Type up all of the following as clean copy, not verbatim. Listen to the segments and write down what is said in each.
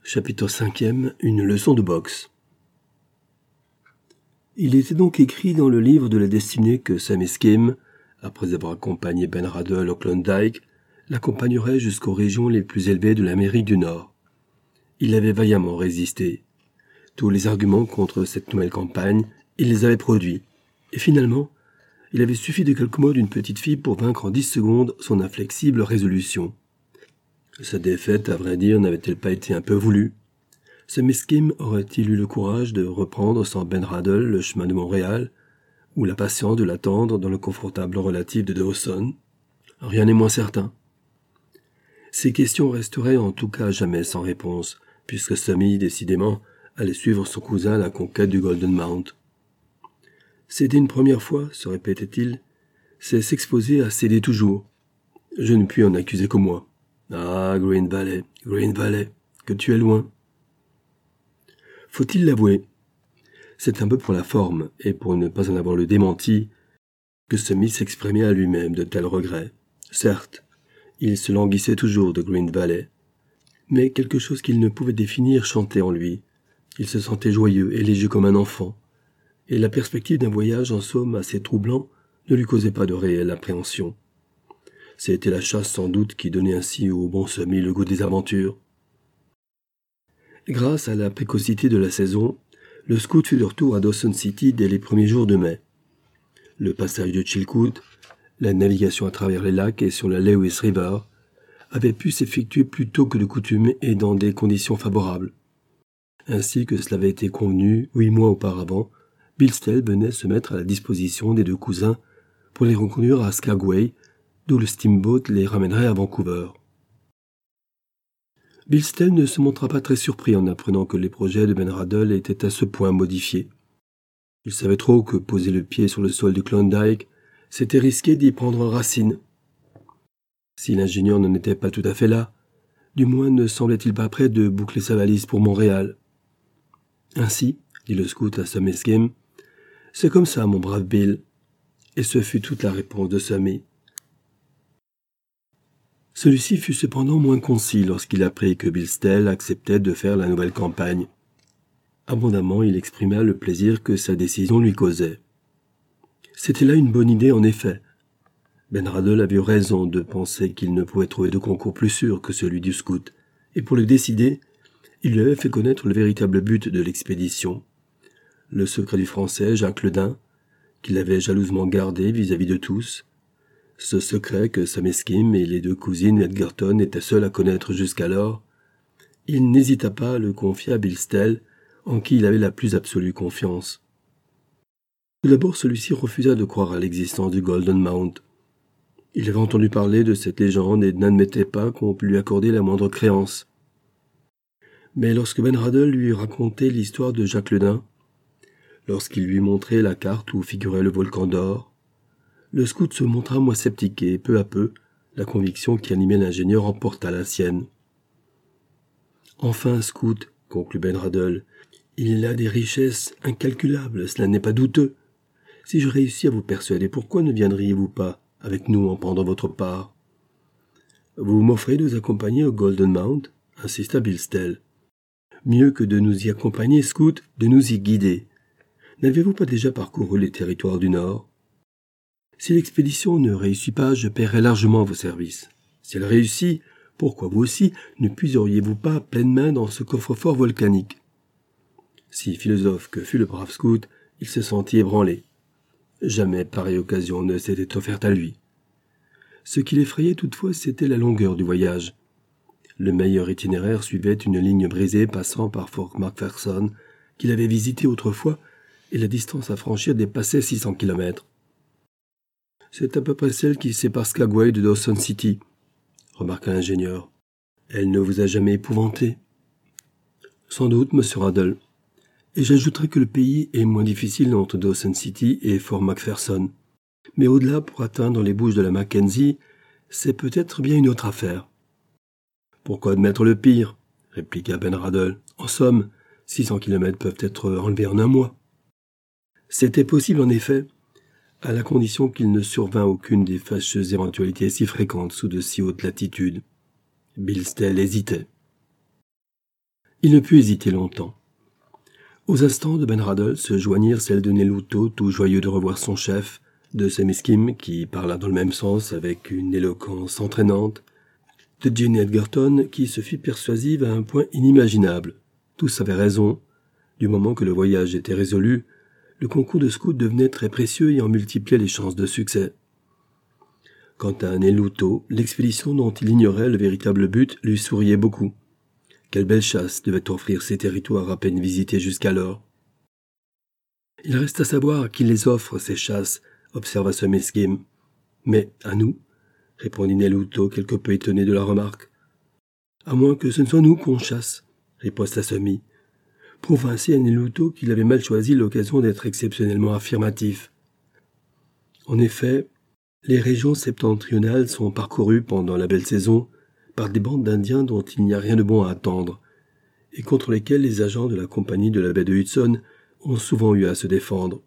Chapitre 5e. Une leçon de boxe. Il était donc écrit dans le livre de la destinée que Sam Eskim, après avoir accompagné Ben Radl au Klondike, l'accompagnerait jusqu'aux régions les plus élevées de l'Amérique du Nord. Il avait vaillamment résisté. Tous les arguments contre cette nouvelle campagne, il les avait produits. Et finalement, il avait suffi de quelques mots d'une petite fille pour vaincre en 10 secondes son inflexible résolution. Sa défaite, à vrai dire, n'avait-elle pas été un peu voulue? Sam Eskim aurait-il eu le courage de reprendre sans Ben Radl le chemin de Montréal, ou la patience de l'attendre dans le confortable relatif de Dawson? Rien n'est moins certain. Ces questions resteraient en tout cas jamais sans réponse, puisque Sammy, décidément, allait suivre son cousin à la conquête du Golden Mount. Céder une première fois, se répétait-il, c'est s'exposer à céder toujours. Je ne puis en accuser que moi. Ah, Green Valley, que tu es loin. Faut-il l'avouer? C'est un peu pour la forme, et pour ne pas en avoir le démenti, que Sammy s'exprimait à lui-même de tels regrets. Certes, il se languissait toujours de Green Valley, mais quelque chose qu'il ne pouvait définir chantait en lui. Il se sentait joyeux et léger comme un enfant, et la perspective d'un voyage en somme assez troublant ne lui causait pas de réelle appréhension. C'était la chasse sans doute qui donnait ainsi au bon Sammy le goût des aventures. Grâce à la précocité de la saison, le scout fut de retour à Dawson City dès les premiers jours de mai. Le passage de Chilkoot, la navigation à travers les lacs et sur la Lewis River, avait pu s'effectuer plus tôt que de coutume et dans des conditions favorables. Ainsi que cela avait été convenu 8 mois auparavant, Bill Stell venait se mettre à la disposition des deux cousins pour les reconduire à Skagway, d'où le steamboat les ramènerait à Vancouver. Bill Stell ne se montra pas très surpris en apprenant que les projets de Ben Radl étaient à ce point modifiés. Il savait trop que poser le pied sur le sol du Klondike, c'était risquer d'y prendre racine. Si l'ingénieur n'en était pas tout à fait là, du moins ne semblait-il pas prêt de boucler sa valise pour Montréal. Ainsi, dit le scout à Sam Eskim, « C'est comme ça, mon brave Bill. » Et ce fut toute la réponse de Sammy. Celui-ci fut cependant moins concis lorsqu'il apprit que Bill Stell acceptait de faire la nouvelle campagne. Abondamment, il exprima le plaisir que sa décision lui causait. C'était là une bonne idée en effet. Ben Radl avait eu raison de penser qu'il ne pouvait trouver de concours plus sûr que celui du scout, et pour le décider, il lui avait fait connaître le véritable but de l'expédition. Le secret du Français, Jacques Ledin, qu'il avait jalousement gardé vis-à-vis de tous. Ce secret que Sam Eskim et les deux cousines Edgerton étaient seuls à connaître jusqu'alors, il n'hésita pas à le confier à Bill Stell, en qui il avait la plus absolue confiance. Tout d'abord, celui-ci refusa de croire à l'existence du Golden Mount. Il avait entendu parler de cette légende et n'admettait pas qu'on pût lui accorder la moindre créance. Mais lorsque Ben Radl lui racontait l'histoire de Jacques Ledin, lorsqu'il lui montrait la carte où figurait le volcan d'or, le scout se montra moins sceptique et, peu à peu, la conviction qui animait l'ingénieur emporta la sienne. « Enfin, scout, conclut Ben Radl, il a des richesses incalculables, cela n'est pas douteux. Si je réussis à vous persuader, pourquoi ne viendriez-vous pas avec nous en prendre votre part? »« Vous m'offrez de nous accompagner au Golden Mount ?» insista Bill Stell. « Mieux que de nous y accompagner, scout, de nous y guider. N'avez-vous pas déjà parcouru les territoires du Nord? Si l'expédition ne réussit pas, je paierai largement vos services. Si elle réussit, pourquoi vous aussi ne puiseriez-vous pas à pleine main dans ce coffre-fort volcanique ?» Si philosophe que fut le brave scout, il se sentit ébranlé. Jamais pareille occasion ne s'était offerte à lui. Ce qui l'effrayait toutefois, c'était la longueur du voyage. Le meilleur itinéraire suivait une ligne brisée passant par Fort McPherson, qu'il avait visité autrefois, et la distance à franchir dépassait 600 kilomètres. « C'est à peu près celle qui sépare Skagway de Dawson City, » remarqua l'ingénieur. « Elle ne vous a jamais épouvanté? »« Sans doute, monsieur Radl. Et j'ajouterai que le pays est moins difficile entre Dawson City et Fort McPherson. Mais au-delà, pour atteindre les bouches de la Mackenzie, c'est peut-être bien une autre affaire. »« Pourquoi admettre le pire ?» répliqua Ben Radl. « En somme, 600 kilomètres peuvent être enlevés en un mois. » C'était possible en effet, à la condition qu'il ne survînt aucune des fâcheuses éventualités si fréquentes sous de si hautes latitudes. Bill Stell hésitait. Il ne put hésiter longtemps. Aux instants de Ben Radl se joignirent celles de Neluto, tout joyeux de revoir son chef, de Semiskim, qui parla dans le même sens avec une éloquence entraînante, de Jane Edgerton, qui se fit persuasive à un point inimaginable. Tous avaient raison. Du moment que le voyage était résolu, le concours de scout devenait très précieux et en multipliait les chances de succès. Quant à Neluto, l'expédition dont il ignorait le véritable but lui souriait beaucoup. Quelle belle chasse devait offrir ces territoires à peine visités jusqu'alors. Il reste à savoir à qui les offre ces chasses, observa Semiskim. Mais à nous, répondit Neluto, quelque peu étonné de la remarque. À moins que ce ne soit nous qu'on chasse, riposta Semi, prouvant ainsi à Neluto qu'il avait mal choisi l'occasion d'être exceptionnellement affirmatif. En effet, les régions septentrionales sont parcourues pendant la belle saison par des bandes d'Indiens dont il n'y a rien de bon à attendre, et contre lesquels les agents de la compagnie de la baie de Hudson ont souvent eu à se défendre.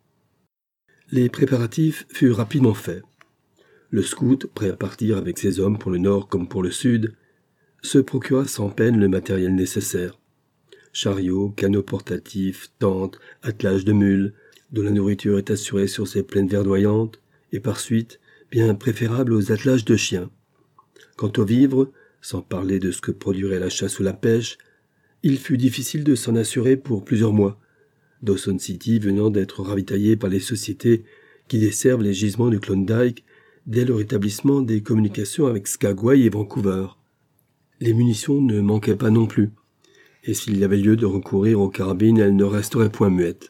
Les préparatifs furent rapidement faits. Le scout, prêt à partir avec ses hommes pour le nord comme pour le sud, se procura sans peine le matériel nécessaire. Chariots, canots portatifs, tentes, attelages de mules, dont la nourriture est assurée sur ces plaines verdoyantes, et par suite bien préférable aux attelages de chiens. Quant aux vivres, sans parler de ce que produirait la chasse ou la pêche, il fut difficile de s'en assurer pour plusieurs mois, Dawson City venant d'être ravitaillée par les sociétés qui desservent les gisements du Klondike dès le rétablissement des communications avec Skagway et Vancouver. Les munitions ne manquaient pas non plus, et s'il y avait lieu de recourir aux carabines, elles ne resteraient point muettes.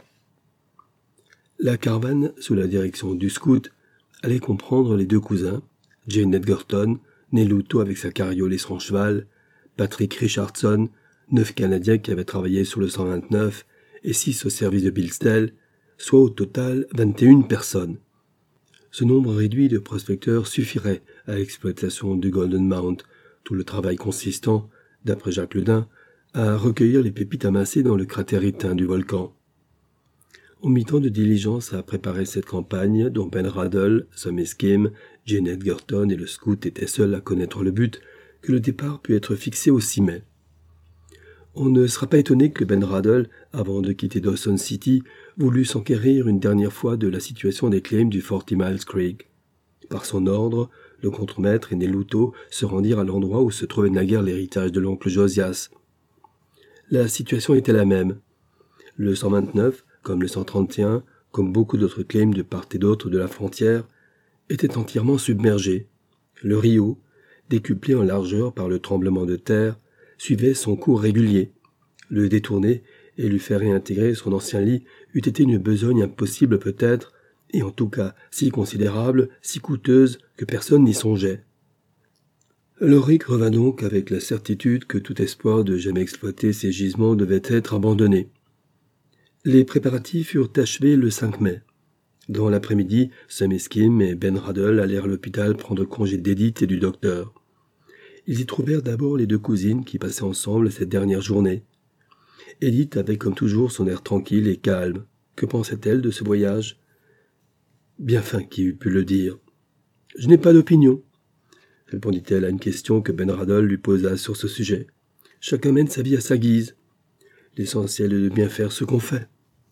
La caravane, sous la direction du scout, allait comprendre les deux cousins, Jane Edgerton, Neluto avec sa carriole et son cheval, Patrick Richardson, 9 Canadiens qui avaient travaillé sur le 129 et 6 au service de Bilstel, soit au total 21 personnes. Ce nombre réduit de prospecteurs suffirait à l'exploitation du Golden Mount, tout le travail consistant, d'après Jacques Ledin, à recueillir les pépites amassées dans le cratère éteint du volcan. On mit tant de diligence à préparer cette campagne, dont Ben Radl, Semiskim, Jane Edgerton et le scout étaient seuls à connaître le but, que le départ put être fixé au 6 mai. On ne sera pas étonné que Ben Radl, avant de quitter Dawson City, voulut s'enquérir une dernière fois de la situation des claims du 40 Miles Creek. Par son ordre, le contremaître et Neluto se rendirent à l'endroit où se trouvait naguère l'héritage de l'oncle Josias. La situation était la même. Le 129, comme le 131, comme beaucoup d'autres claims de part et d'autre de la frontière, était entièrement submergé. Le rio, décuplé en largeur par le tremblement de terre, suivait son cours régulier. Le détourner et lui faire réintégrer son ancien lit eût été une besogne impossible peut-être, et en tout cas si considérable, si coûteuse, que personne n'y songeait. Lorick revint donc avec la certitude que tout espoir de jamais exploiter ces gisements devait être abandonné. Les préparatifs furent achevés le 5 mai. Dans l'après-midi, Semiskim et Ben Radl allèrent à l'hôpital prendre congé d'Edith et du docteur. Ils y trouvèrent d'abord les deux cousines qui passaient ensemble cette dernière journée. Edith avait comme toujours son air tranquille et calme. Que pensait-elle de ce voyage ? Bien fin qui eût pu le dire. « Je n'ai pas d'opinion », répondit-elle à une question que Ben Radl lui posa sur ce sujet. « Chacun mène sa vie à sa guise. L'essentiel est de bien faire ce qu'on fait. »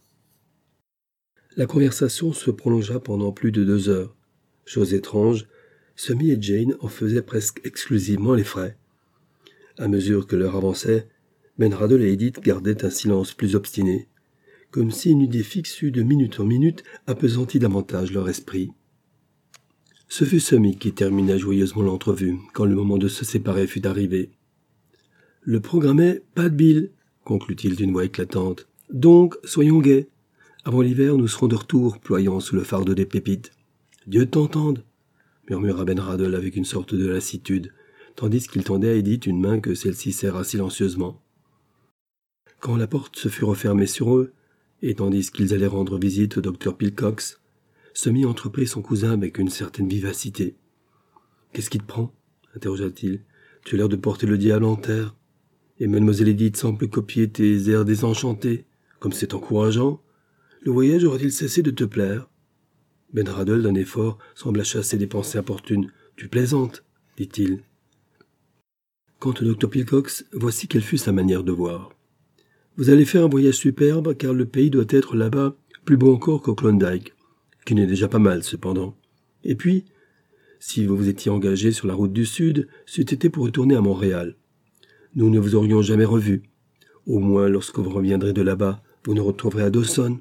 La conversation se prolongea pendant plus de 2 heures. Chose étrange, Semi et Jane en faisaient presque exclusivement les frais. À mesure que l'heure avançait, Ben Radl et Edith gardaient un silence plus obstiné, comme si une idée fixe eût de minute en minute appesanti davantage leur esprit. Ce fut Semi qui termina joyeusement l'entrevue, quand le moment de se séparer fut arrivé. « Le programme est pas de Bill », conclut-il d'une voix éclatante. « Donc, soyons gais. Avant l'hiver, nous serons de retour, ployant sous le fardeau des pépites. Dieu t'entende » murmura Ben Radl avec une sorte de lassitude, tandis qu'il tendait à Edith une main que celle-ci serra silencieusement. Quand la porte se fut refermée sur eux, et tandis qu'ils allaient rendre visite au docteur Pilcox, Semi entreprit son cousin avec une certaine vivacité. « Qu'est-ce qui te prend ?» interrogea-t-il. « Tu as l'air de porter le diable en terre. Et mademoiselle Edith semble copier tes airs désenchantés. Comme c'est encourageant. Le voyage aurait-il cessé de te plaire ?» Ben Radl, d'un effort, sembla chasser des pensées importunes. « Tu plaisantes, dit-il. » Quant au Dr Pilcox, voici quelle fut sa manière de voir. Vous allez faire un voyage superbe, car le pays doit être là-bas plus beau encore qu'au Klondike, qui n'est déjà pas mal cependant. Et puis, si vous vous étiez engagé sur la route du Sud, c'eût été pour retourner à Montréal. Nous ne vous aurions jamais revu. Au moins, lorsque vous reviendrez de là-bas, vous nous retrouverez à Dawson.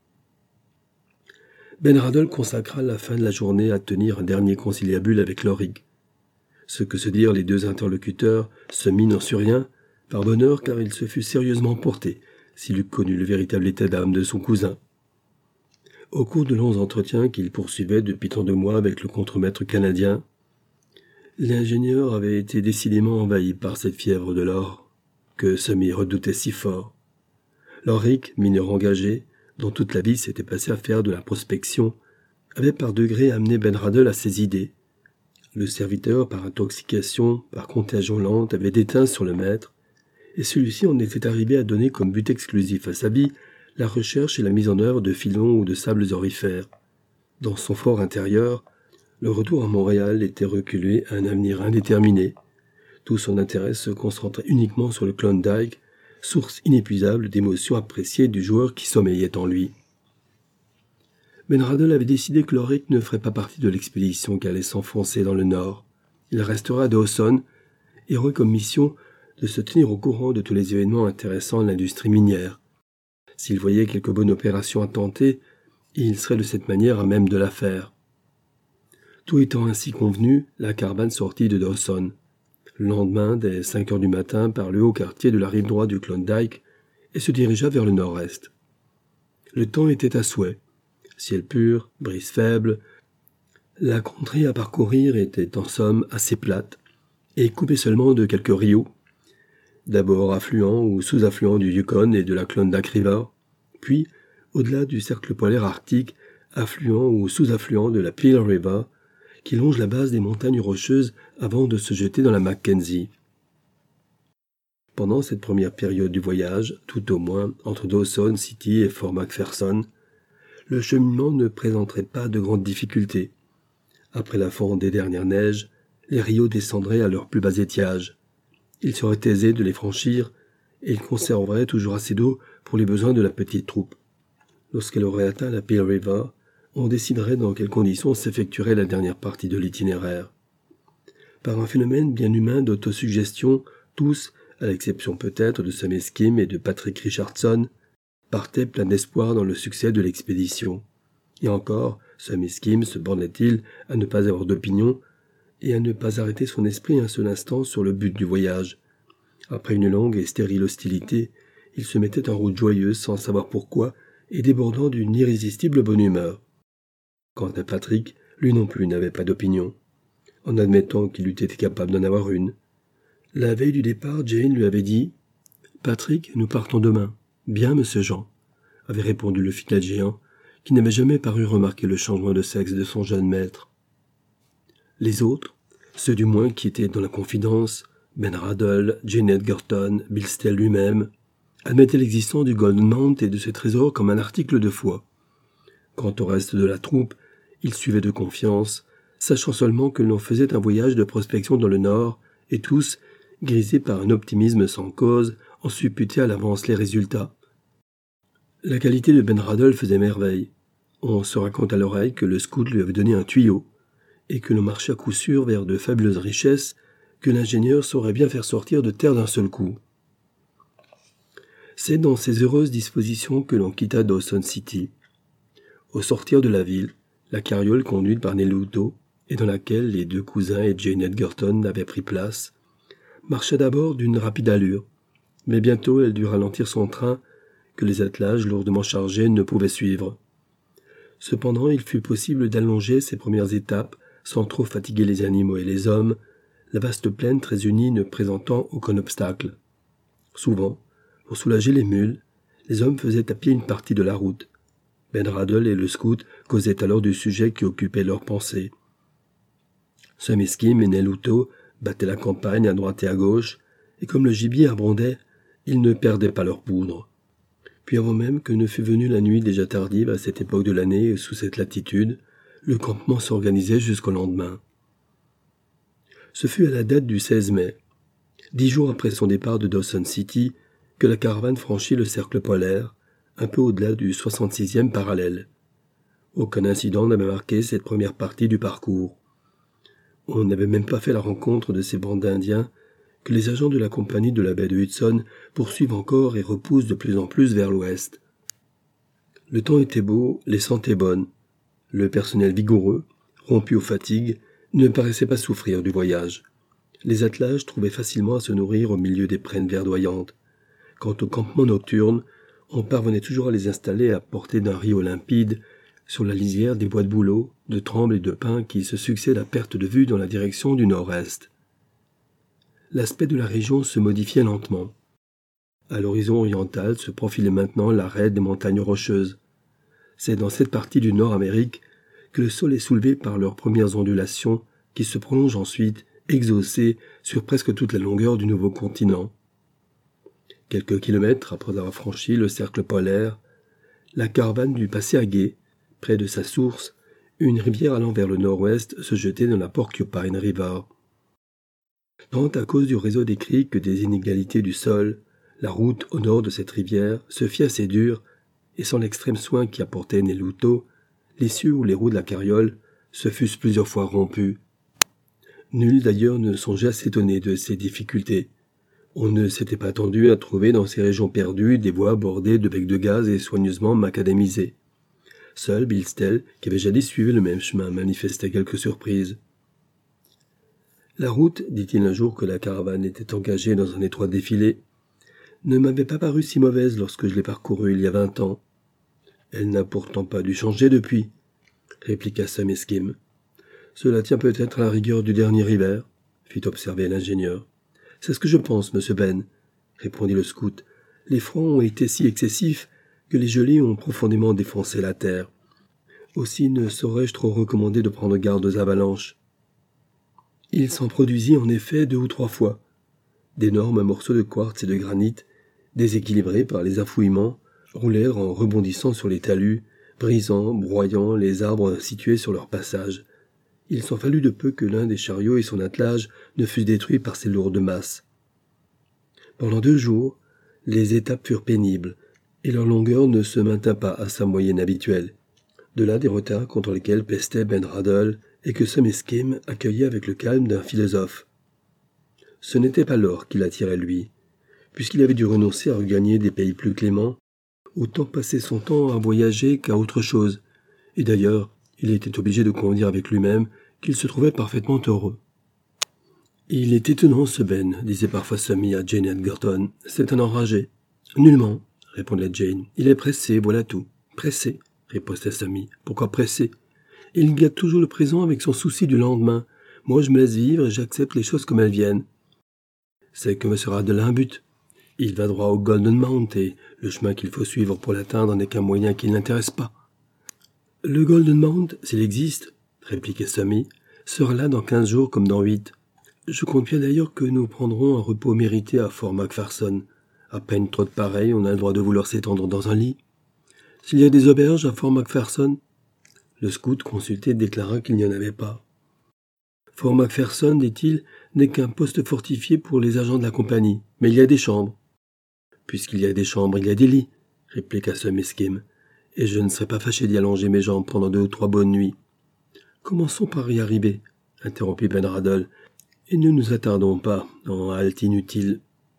Ben Radl consacra la fin de la journée à tenir un dernier conciliabule avec Lorig. Ce que se dirent les deux interlocuteurs, Semi n'en sut rien, par bonheur car il se fut sérieusement porté, s'il eût connu le véritable état d'âme de son cousin. Au cours de longs entretiens qu'il poursuivait depuis tant de mois avec le contremaître canadien, l'ingénieur avait été décidément envahi par cette fièvre de l'or, que Semi redoutait si fort. Lorig, mineur engagé, dont toute la vie s'était passée à faire de la prospection, avait par degrés amené Ben Radl à ses idées. Le serviteur, par intoxication, par contagion lente, avait déteint sur le maître, et celui-ci en était arrivé à donner comme but exclusif à sa vie la recherche et la mise en œuvre de filons ou de sables aurifères. Dans son fort intérieur, le retour à Montréal était reculé à un avenir indéterminé. Tout son intérêt se concentrait uniquement sur le Klondike, source inépuisable d'émotions appréciées du joueur qui sommeillait en lui. Ben Radl avait décidé que Lorig ne ferait pas partie de l'expédition qui allait s'enfoncer dans le nord. Il restera à Dawson et aurait comme mission de se tenir au courant de tous les événements intéressant l'industrie minière. S'il voyait quelque bonne opération à tenter, il serait de cette manière à même de la faire. Tout étant ainsi convenu, la caravane sortit de Dawson. Le lendemain, dès 5 heures du matin, par le haut quartier de la rive droite du Klondike, et se dirigea vers le nord-est. Le temps était à souhait. Ciel pur, brise faible. La contrée à parcourir était en somme assez plate, et coupée seulement de quelques rios, d'abord affluents ou sous-affluents du Yukon et de la Klondike River, puis, au-delà du cercle polaire arctique, affluents ou sous-affluents de la Peel River, qui longe la base des montagnes rocheuses avant de se jeter dans la Mackenzie. Pendant cette première période du voyage, tout au moins entre Dawson City et Fort McPherson, le cheminement ne présenterait pas de grandes difficultés. Après la fonte des dernières neiges, les rios descendraient à leur plus bas étiage. Il serait aisé de les franchir, et ils conserveraient toujours assez d'eau pour les besoins de la petite troupe. Lorsqu'elle aurait atteint la Peel River, on déciderait dans quelles conditions s'effectuerait la dernière partie de l'itinéraire. Par un phénomène bien humain d'autosuggestion, tous, à l'exception peut-être de Sam Eskim et de Patrick Richardson, partaient plein d'espoir dans le succès de l'expédition. Et encore, Sam Eskim se bornait-il à ne pas avoir d'opinion et à ne pas arrêter son esprit un seul instant sur le but du voyage. Après une longue et stérile hostilité, il se mettait en route joyeuse sans savoir pourquoi et débordant d'une irrésistible bonne humeur. Quant à Patrick, lui non plus n'avait pas d'opinion, en admettant qu'il eût été capable d'en avoir une. La veille du départ, Jane lui avait dit « Patrick, nous partons demain. »« Bien, monsieur Jean », avait répondu le fidèle géant, qui n'avait jamais paru remarquer le changement de sexe de son jeune maître. Les autres, ceux du moins qui étaient dans la confidence, Ben Radl, Jane Edgerton, Bill Stell lui-même, admettaient l'existence du Golden Mount et de ses trésors comme un article de foi. Quant au reste de la troupe, ils suivaient de confiance, sachant seulement que l'on faisait un voyage de prospection dans le nord, et tous, grisés par un optimisme sans cause, en supputaient à l'avance les résultats. La qualité de Ben Radl faisait merveille. On se raconte à l'oreille que le scout lui avait donné un tuyau, et que l'on marchait à coup sûr vers de fabuleuses richesses que l'ingénieur saurait bien faire sortir de terre d'un seul coup. C'est dans ces heureuses dispositions que l'on quitta Dawson City. Au sortir de la ville, la carriole conduite par Nelluto, et dans laquelle les deux cousins et Jane Edgerton avaient pris place, marcha d'abord d'une rapide allure, mais bientôt elle dut ralentir son train que les attelages lourdement chargés ne pouvaient suivre. Cependant, il fut possible d'allonger ces premières étapes sans trop fatiguer les animaux et les hommes, la vaste plaine très unie ne présentant aucun obstacle. Souvent, pour soulager les mules, les hommes faisaient à pied une partie de la route. Ben Radl et le scout causaient alors du sujet qui occupait leurs pensées. Sam Eskim et Nelluto battaient la campagne à droite et à gauche, et comme le gibier abondait, ils ne perdaient pas leur poudre. Puis avant même que ne fût venue la nuit déjà tardive à cette époque de l'année et sous cette latitude, le campement s'organisait jusqu'au lendemain. Ce fut à la date du 16 mai. 10 jours après son départ de Dawson City, que la caravane franchit le cercle polaire, un peu au-delà du 66e parallèle. Aucun incident n'avait marqué cette première partie du parcours. On n'avait même pas fait la rencontre de ces bandes d'Indiens que les agents de la compagnie de la baie de Hudson poursuivent encore et repoussent de plus en plus vers l'ouest. Le temps était beau, les sentées bonnes. Le personnel vigoureux, rompu aux fatigues, ne paraissait pas souffrir du voyage. Les attelages trouvaient facilement à se nourrir au milieu des plaines verdoyantes. Quant aux campements nocturnes, on parvenait toujours à les installer à portée d'un rio limpide, sur la lisière des bois de bouleaux, de trembles et de pins qui se succèdent à perte de vue dans la direction du nord-est. L'aspect de la région se modifiait lentement. À l'horizon oriental se profilait maintenant l'arête des montagnes rocheuses. C'est dans cette partie du Nord-Amérique que le sol est soulevé par leurs premières ondulations qui se prolongent ensuite, exhaussées, sur presque toute la longueur du nouveau continent. Quelques kilomètres après avoir franchi le cercle polaire, la caravane dut passer à gué, près de sa source, une rivière allant vers le nord-ouest se jetait dans la Porcupine River. Tant à cause du réseau des criques que des inégalités du sol, la route au nord de cette rivière se fit assez dure, et sans l'extrême soin qu'y apportait Nelluto, l'essieu ou les roues de la carriole se fussent plusieurs fois rompus. Nul d'ailleurs ne songeait à s'étonner de ces difficultés. On ne s'était pas attendu à trouver dans ces régions perdues des voies bordées de becs de gaz et soigneusement macadamisées. Seul Bill Stell, qui avait jadis suivi le même chemin, manifestait quelque surprise. « La route, dit-il un jour que la caravane était engagée dans un étroit défilé, ne m'avait pas paru si mauvaise lorsque je l'ai parcourue il y a 20 ans. Elle n'a pourtant pas dû changer depuis, répliqua Sam Eskim. Cela tient peut-être à la rigueur du dernier hiver, fit observer l'ingénieur. C'est ce que je pense, monsieur Ben, répondit le scout. Les froids ont été si excessifs que les gelées ont profondément défoncé la terre. Aussi ne saurais-je trop recommander de prendre garde aux avalanches. Il s'en produisit en effet 2 ou 3 fois. D'énormes morceaux de quartz et de granit, déséquilibrés par les affouillements, roulèrent en rebondissant sur les talus, brisant, broyant les arbres situés sur leur passage. Il s'en fallut de peu que l'un des chariots et son attelage ne fussent détruits par ces lourdes masses. Pendant 2 jours, les étapes furent pénibles, et leur longueur ne se maintint pas à sa moyenne habituelle. De là des retards contre lesquels pestait Ben Radl et que Sam Eskim accueillait avec le calme d'un philosophe. Ce n'était pas l'or qui l'attirait lui, puisqu'il avait dû renoncer à regagner des pays plus cléments, autant passer son temps à voyager qu'à autre chose, et d'ailleurs, il était obligé de convenir avec lui-même qu'il se trouvait parfaitement heureux. « Il est étonnant, ce Ben, disait parfois Sammy à Jane Edgerton. C'est un enragé. »« Nullement, répondait Jane. Il est pressé, voilà tout. Pressé, ripostait Sammy. Pourquoi pressé? Il gâte toujours le présent avec son souci du lendemain. Moi, je me laisse vivre et j'accepte les choses comme elles viennent. C'est que me sera de un but. Il va droit au Golden Mount et le chemin qu'il faut suivre pour l'atteindre n'est qu'un moyen qui ne l'intéresse pas. Le Golden Mount, s'il existe, répliquait Sammy, sera là dans 15 jours comme dans 8. Je compte bien d'ailleurs que nous prendrons un repos mérité à Fort McPherson. À peine trop de pareil, on a le droit de vouloir s'étendre dans un lit. S'il y a des auberges à Fort McPherson, le scout consulté déclara qu'il n'y en avait pas. Fort McPherson, dit-il, n'est qu'un poste fortifié pour les agents de la compagnie, mais il y a des chambres. Puisqu'il y a des chambres, il y a des lits, répliqua Sam Eskim, et je ne serais pas fâché d'y allonger mes jambes pendant 2 ou 3 bonnes nuits. Commençons par y arriver, interrompit Ben Radl, et ne nous attardons pas en halte inutile.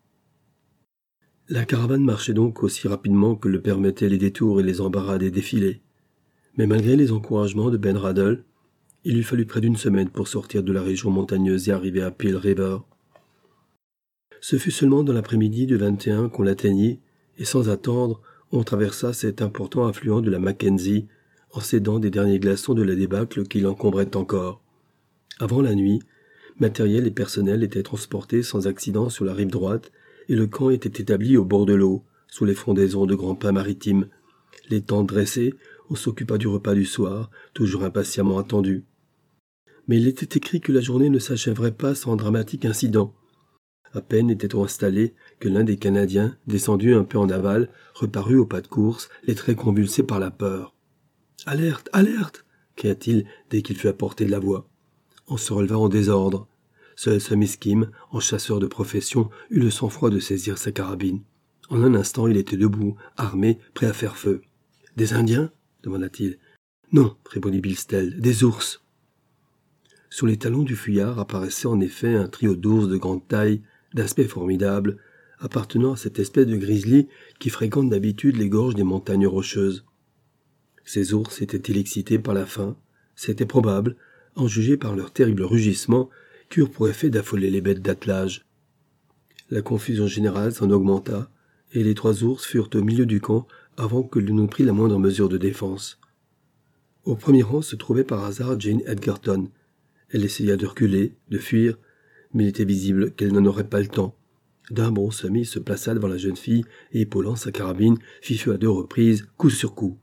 La caravane marchait donc aussi rapidement que le permettaient les détours et les embarras des défilés. Mais malgré les encouragements de Ben Radl, il lui fallut près d'1 semaine pour sortir de la région montagneuse et arriver à Peel River. Ce fut seulement dans l'après-midi du 21 qu'on l'atteignit, et sans attendre, on traversa cet important affluent de la Mackenzie, en s'aidant des derniers glaçons de la débâcle qui l'encombrait encore. Avant la nuit, matériel et personnel étaient transportés sans accident sur la rive droite, et le camp était établi au bord de l'eau, sous les frondaisons de grands pins maritimes. Les tentes dressées, on s'occupa du repas du soir, toujours impatiemment attendu. Mais il était écrit que la journée ne s'achèverait pas sans dramatique incident. À peine était-on installé que l'un des Canadiens, descendu un peu en aval, reparut au pas de course, les traits convulsés par la peur. « Alerte, alerte » cria-t-il dès qu'il fut à portée de la voix. On se releva en désordre. Seul Sammy Skim, en chasseur de profession, eut le sang-froid de saisir sa carabine. En un instant, il était debout, armé, prêt à faire feu. « Des Indiens » demanda-t-il. « Non, répondit Bilstel, des ours. » Sur les talons du fuyard apparaissait en effet un trio d'ours de grande taille, d'aspect formidable, appartenant à cette espèce de grizzly qui fréquente d'habitude les gorges des montagnes rocheuses. Ces ours étaient-ils excités par la faim? C'était probable, en juger par leurs terribles rugissements, qui eurent pour effet d'affoler les bêtes d'attelage. La confusion générale s'en augmenta, et les 3 ours furent au milieu du camp avant que l'on eût pris la moindre mesure de défense. Au premier rang se trouvait par hasard Jane Edgerton. Elle essaya de reculer, de fuir, mais il était visible qu'elle n'en aurait pas le temps. D'un bond, Sammy se plaça devant la jeune fille et, épaulant sa carabine, fit feu à 2 reprises, coup sur coup.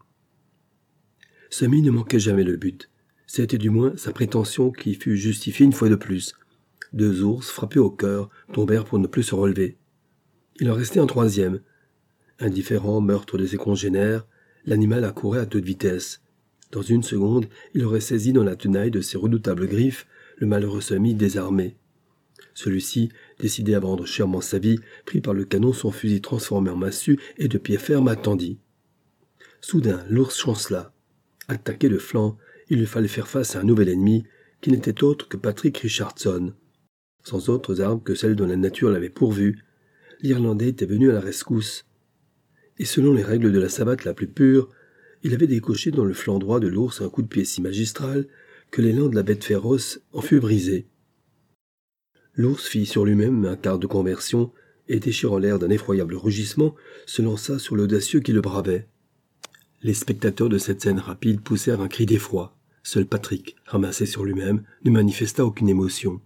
Sammy ne manquait jamais le but. C'était du moins sa prétention qui fut justifiée une fois de plus. 2 ours, frappés au cœur, tombèrent pour ne plus se relever. Il en restait un 3e. Indifférent au meurtre de ses congénères, l'animal accourait à toute vitesse. Dans une seconde, il aurait saisi dans la tenaille de ses redoutables griffes le malheureux Sammy désarmé. Celui-ci, décidé à vendre chèrement sa vie, prit par le canon son fusil transformé en massue et de pied ferme attendit. Soudain, l'ours chancela. Attaqué de flanc, il lui fallait faire face à un nouvel ennemi, qui n'était autre que Patrick Richardson. Sans autres armes que celles dont la nature l'avait pourvu, l'Irlandais était venu à la rescousse. Et selon les règles de la savate la plus pure, il avait décoché dans le flanc droit de l'ours un coup de pied si magistral que l'élan de la bête féroce en fut brisé. L'ours fit sur lui-même un quart de conversion et, déchirant l'air d'un effroyable rugissement, se lança sur l'audacieux qui le bravait. Les spectateurs de cette scène rapide poussèrent un cri d'effroi. Seul Patrick, ramassé sur lui-même, ne manifesta aucune émotion.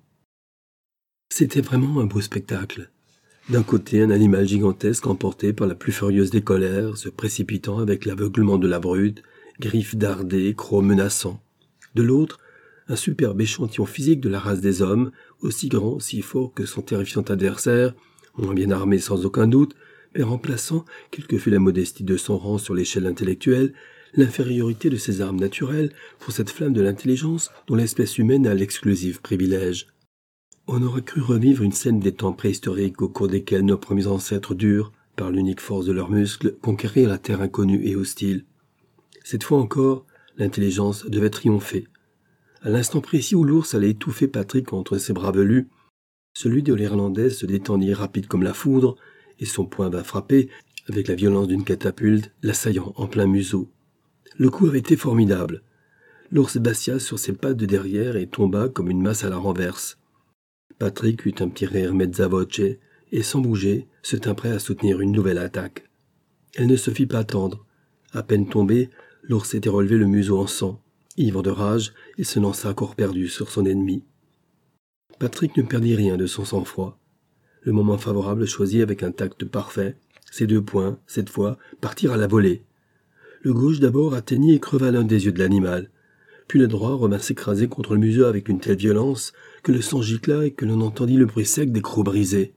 C'était vraiment un beau spectacle. D'un côté, un animal gigantesque emporté par la plus furieuse des colères, se précipitant avec l'aveuglement de la brute, griffes dardées, crocs menaçants. De l'autre, un superbe échantillon physique de la race des hommes, aussi grand, aussi fort que son terrifiant adversaire, moins bien armé sans aucun doute, mais remplaçant, quelle que fût la modestie de son rang sur l'échelle intellectuelle, l'infériorité de ses armes naturelles pour cette flamme de l'intelligence dont l'espèce humaine a l'exclusif privilège. On aurait cru revivre une scène des temps préhistoriques au cours desquels nos premiers ancêtres durent, par l'unique force de leurs muscles, conquérir la terre inconnue et hostile. Cette fois encore, l'intelligence devait triompher. À l'instant précis où l'ours allait étouffer Patrick entre ses bras velus, celui de l'Irlandais se détendit rapide comme la foudre, et son poing vint frapper, avec la violence d'une catapulte, l'assaillant en plein museau. Le coup avait été formidable. L'ours bassia sur ses pattes de derrière et tomba comme une masse à la renverse. Patrick eut un petit rire mezza voce et, sans bouger, se tint prêt à soutenir une nouvelle attaque. Elle ne se fit pas attendre. À peine tombé, l'ours s'était relevé le museau en sang. Ivre de rage, il se lança à corps perdu sur son ennemi. Patrick ne perdit rien de son sang-froid. Le moment favorable choisi avec un tact parfait, ses 2 poings, cette fois, partirent à la volée. Le gauche d'abord atteignit et creva l'un des yeux de l'animal. Puis le droit revint s'écraser contre le museau avec une telle violence que le sang gicla et que l'on entendit le bruit sec des crocs brisés.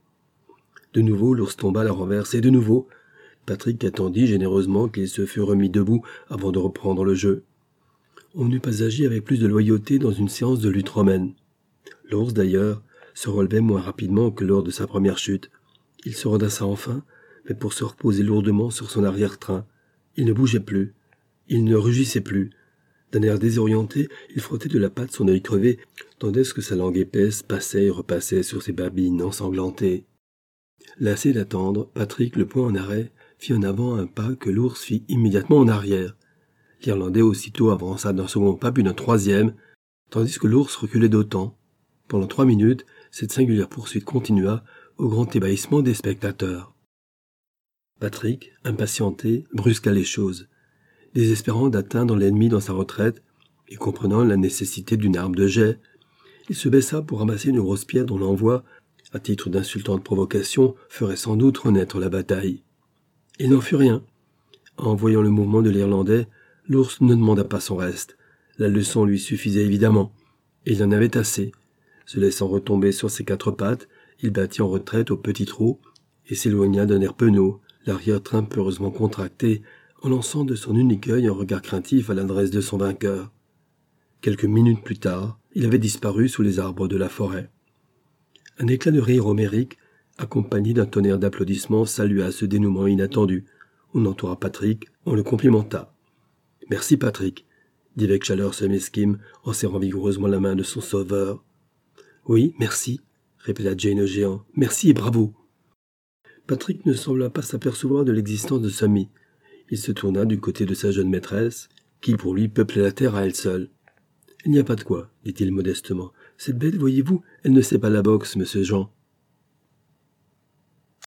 De nouveau, l'ours tomba à la renverse et de nouveau, Patrick attendit généreusement qu'il se fût remis debout avant de reprendre le jeu. On n'eût pas agi avec plus de loyauté dans une séance de lutte romaine. L'ours, d'ailleurs, se relevait moins rapidement que lors de sa première chute. Il se redressa enfin, mais pour se reposer lourdement sur son arrière-train. Il ne bougeait plus. Il ne rugissait plus. D'un air désorienté, il frottait de la patte son œil crevé, tandis que sa langue épaisse passait et repassait sur ses babines ensanglantées. Lassé d'attendre, Patrick, le poing en arrêt, fit en avant un pas que l'ours fit immédiatement en arrière. L'Irlandais aussitôt avança d'un second pas puis d'un 3e, tandis que l'ours reculait d'autant. Pendant 3 minutes, cette singulière poursuite continua, au grand ébahissement des spectateurs. Patrick, impatienté, brusqua les choses. Désespérant d'atteindre l'ennemi dans sa retraite, et comprenant la nécessité d'une arme de jet, il se baissa pour ramasser une grosse pierre dont l'envoi, à titre d'insultante provocation, ferait sans doute renaître la bataille. Il n'en fut rien. En voyant le mouvement de l'Irlandais, l'ours ne demanda pas son reste. La leçon lui suffisait évidemment, et il en avait assez. Se laissant retomber sur ses 4 pattes, il battit en retraite au petit trot, et s'éloigna d'un air penaud, l'arrière-train peureusement contracté, en lançant de son unique œil un regard craintif à l'adresse de son vainqueur. Quelques minutes plus tard, il avait disparu sous les arbres de la forêt. Un éclat de rire homérique, accompagné d'un tonnerre d'applaudissements, salua ce dénouement inattendu. On entoura Patrick, on le complimenta. « Merci, Patrick », dit avec chaleur ce Meskim, en serrant vigoureusement la main de son sauveur. « Oui, merci », répéta Jane au géant. « Merci et bravo !» Patrick ne sembla pas s'apercevoir de l'existence de Sammy. Il se tourna du côté de sa jeune maîtresse, qui pour lui peuplait la terre à elle seule. « Il n'y a pas de quoi, dit-il modestement. Cette bête, voyez-vous, elle ne sait pas la boxe, monsieur Jean.